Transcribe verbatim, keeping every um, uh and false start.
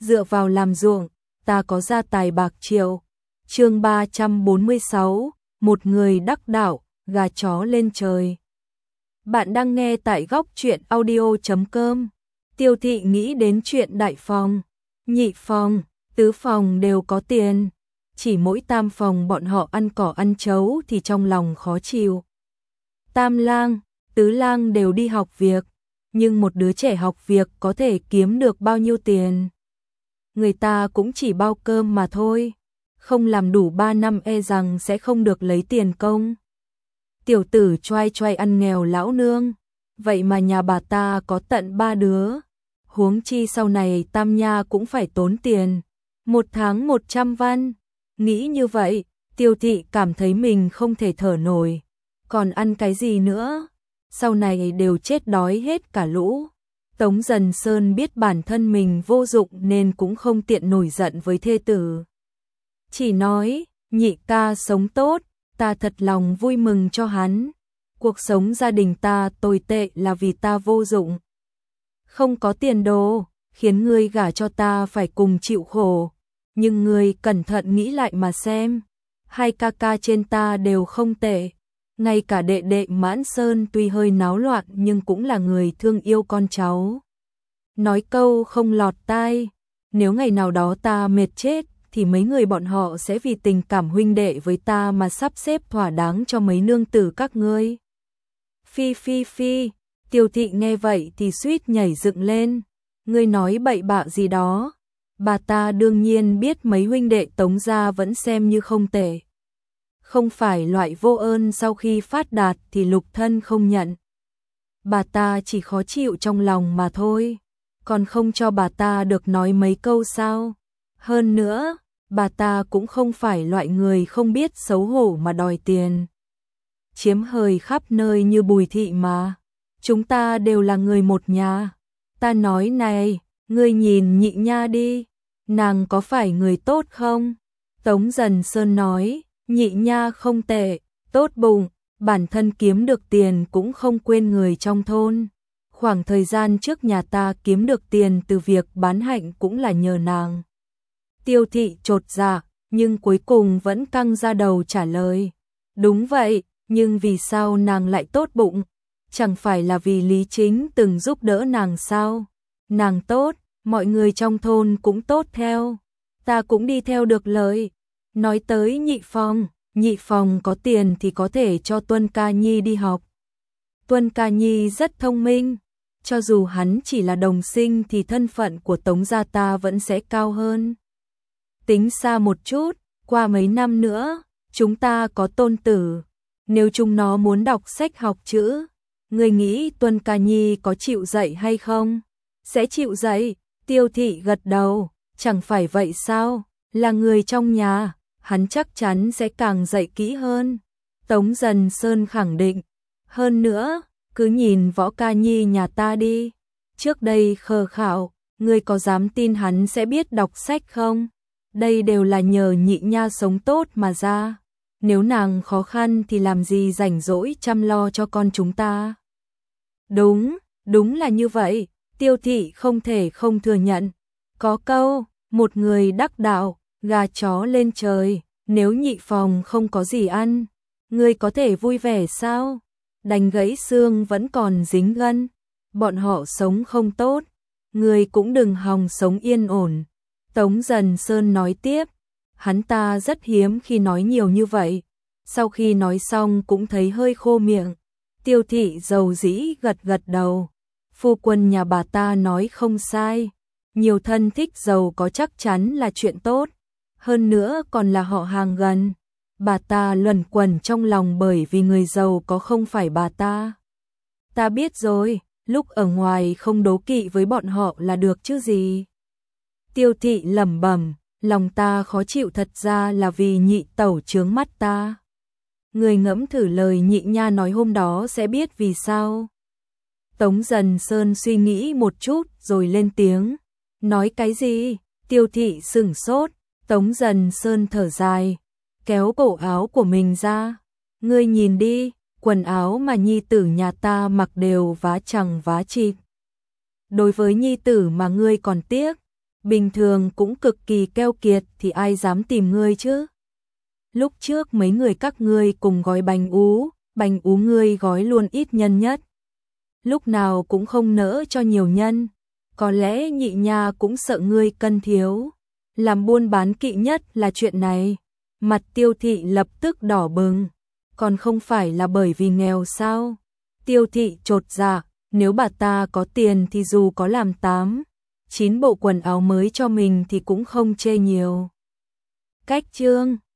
dựa vào làm ruộng, ta có gia tài bạc triệu. Chương ba trăm bốn mươi sáu, một người đắc đạo, gà chó lên trời. Bạn đang nghe tại góc truyện audio chấm com. Tiêu Thị nghĩ đến chuyện đại phòng, nhị phòng, tứ phòng đều có tiền, chỉ mỗi tam phòng bọn họ ăn cỏ ăn chấu thì trong lòng khó chịu. Tam lang, tứ lang đều đi học việc, nhưng một đứa trẻ học việc có thể kiếm được bao nhiêu tiền? Người ta cũng chỉ bao cơm mà thôi, không làm đủ ba năm e rằng sẽ không được lấy tiền công. Tiểu tử choai choai ăn nghèo lão nương, vậy mà nhà bà ta có tận ba đứa. Huống chi sau này Tam Nha cũng phải tốn tiền, một tháng một trăm văn. Nghĩ như vậy, Tiêu Thị cảm thấy mình không thể thở nổi, còn ăn cái gì nữa, sau này đều chết đói hết cả lũ. Tống Dần Sơn biết bản thân mình vô dụng nên cũng không tiện nổi giận với thê tử. Chỉ nói, nhị ca sống tốt, ta thật lòng vui mừng cho hắn. Cuộc sống gia đình ta tồi tệ là vì ta vô dụng, không có tiền đồ, khiến ngươi gả cho ta phải cùng chịu khổ. Nhưng ngươi cẩn thận nghĩ lại mà xem, hai ca ca trên ta đều không tệ. Ngay cả đệ đệ Mãn Sơn tuy hơi náo loạn nhưng cũng là người thương yêu con cháu. Nói câu không lọt tai, nếu ngày nào đó ta mệt chết thì mấy người bọn họ sẽ vì tình cảm huynh đệ với ta mà sắp xếp thỏa đáng cho mấy nương tử các ngươi. Phi phi phi, Tiêu Thị nghe vậy thì suýt nhảy dựng lên. Ngươi nói bậy bạ gì đó? Bà ta đương nhiên biết mấy huynh đệ Tống gia vẫn xem như không tệ. Không phải loại vô ơn sau khi phát đạt thì lục thân không nhận. Bà ta chỉ khó chịu trong lòng mà thôi, còn không cho bà ta được nói mấy câu sao? Hơn nữa, bà ta cũng không phải loại người không biết xấu hổ mà đòi tiền chiếm hời khắp nơi như Bùi Thị mà. Chúng ta đều là người một nhà. Ta nói này, ngươi nhìn nhị nha đi, nàng có phải người tốt không? Tống Dần Sơn nói, nhị nha không tệ, tốt bụng, bản thân kiếm được tiền cũng không quên người trong thôn. Khoảng thời gian trước nhà ta kiếm được tiền từ việc bán hạnh cũng là nhờ nàng. Tiêu Thị chột dạ, nhưng cuối cùng vẫn căng ra đầu trả lời. Đúng vậy, nhưng vì sao nàng lại tốt bụng? Chẳng phải là vì Lý Chính từng giúp đỡ nàng sao? Nàng tốt, mọi người trong thôn cũng tốt theo. Ta cũng đi theo được lời. Nói tới nhị phòng, nhị phòng có tiền thì có thể cho Tuân Ca Nhi đi học. Tuân Ca Nhi rất thông minh, cho dù hắn chỉ là đồng sinh thì thân phận của Tống gia ta vẫn sẽ cao hơn. Tính xa một chút, qua mấy năm nữa, chúng ta có tôn tử. Nếu chúng nó muốn đọc sách học chữ, ngươi nghĩ Tuân Ca Nhi có chịu dạy hay không? Sẽ chịu dạy. Tiêu Thị gật đầu, chẳng phải vậy sao? Là người trong nhà, hắn chắc chắn sẽ càng dạy kỹ hơn. Tống Dần Sơn khẳng định. Hơn nữa, cứ nhìn Võ Ca Nhi nhà ta đi. Trước đây khờ khạo, ngươi có dám tin hắn sẽ biết đọc sách không? Đây đều là nhờ nhị nha sống tốt mà ra. Nếu nàng khó khăn thì làm gì rảnh rỗi chăm lo cho con chúng ta? Đúng, đúng là như vậy. Tiêu Thị không thể không thừa nhận. Có câu, một người đắc đạo, gà chó lên trời. Nếu nhị phòng không có gì ăn, ngươi có thể vui vẻ sao? Đành gãy xương vẫn còn dính gân. Bọn họ sống không tốt, ngươi cũng đừng hòng sống yên ổn. Tống Dần Sơn nói tiếp, hắn ta rất hiếm khi nói nhiều như vậy. Sau khi nói xong cũng thấy hơi khô miệng. Tiêu Thị dầu dĩ gật gật đầu. Phu quân nhà bà ta nói không sai, nhiều thân thích giàu có chắc chắn là chuyện tốt, hơn nữa còn là họ hàng gần. Bà ta luẩn quẩn trong lòng bởi vì người giàu có không phải bà ta. Ta biết rồi, lúc ở ngoài không đố kỵ với bọn họ là được chứ gì. Tiêu Thị lẩm bẩm, lòng ta khó chịu thật ra là vì nhị tẩu chướng mắt ta. Người ngẫm thử lời nhị nha nói hôm đó sẽ biết vì sao. Tống Dần Sơn suy nghĩ một chút rồi lên tiếng. Nói cái gì? Tiêu Thị sửng sốt. Tống Dần Sơn thở dài, kéo cổ áo của mình ra. Ngươi nhìn đi, quần áo mà nhi tử nhà ta mặc đều vá chằng vá chịt. Đối với nhi tử mà ngươi còn tiếc, bình thường cũng cực kỳ keo kiệt thì ai dám tìm ngươi chứ. Lúc trước mấy người các ngươi cùng gói bánh ú, bánh ú ngươi gói luôn ít nhân nhất. Lúc nào cũng không nỡ cho nhiều nhân, có lẽ nhị nha cũng sợ ngươi cân thiếu. Làm buôn bán kỵ nhất là chuyện này. Mặt Tiêu Thị lập tức đỏ bừng, còn không phải là bởi vì nghèo sao? Tiêu Thị chột dạ, nếu bà ta có tiền thì dù có làm tám, chín bộ quần áo mới cho mình thì cũng không chê nhiều. Cách chương